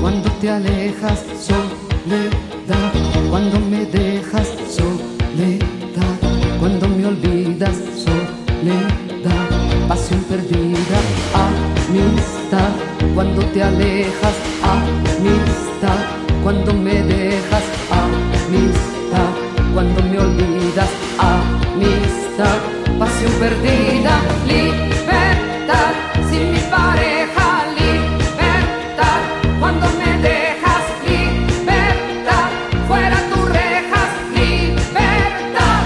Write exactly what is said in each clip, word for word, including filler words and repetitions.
cuando te alejas, soledad, cuando me dejas, soledad, cuando me olvidas, soledad, pasión perdida, amistad, cuando te alejas, amistad, cuando me dejas, amistad, cuando me olvidas, amistad, pasión perdida, libertad, sin mi pareja, libertad, cuando me dejas, libertad, fuera tus rejas, libertad.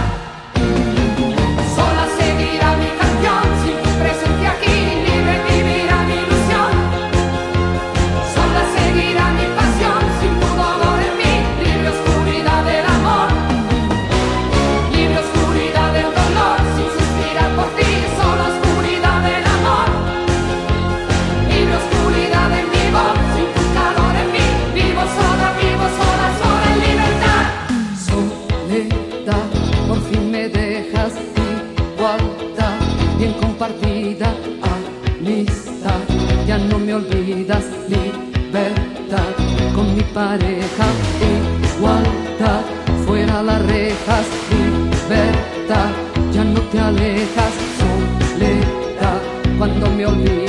Sola seguirá mi canción, sin tu presencia aquí, libre vivirá mi ilusión. Sola seguirá mi pasión, sin tu dolor en mí, libre oscuridad del amor, libre oscuridad del dolor, sin suspirar por ti, sola oscuridad del amor, libre oscuridad en mi voz, sin tu calor en mí, vivo sola, vivo sola, sola en libertad. Soledad, por fin me dejas, igualdad, bien compartida, amistad, ya no me olvidas, libertad, con mi pareja, igualdad, fuera las rejas, libertad, ya no te alejas, soledad, cuando me olvidas.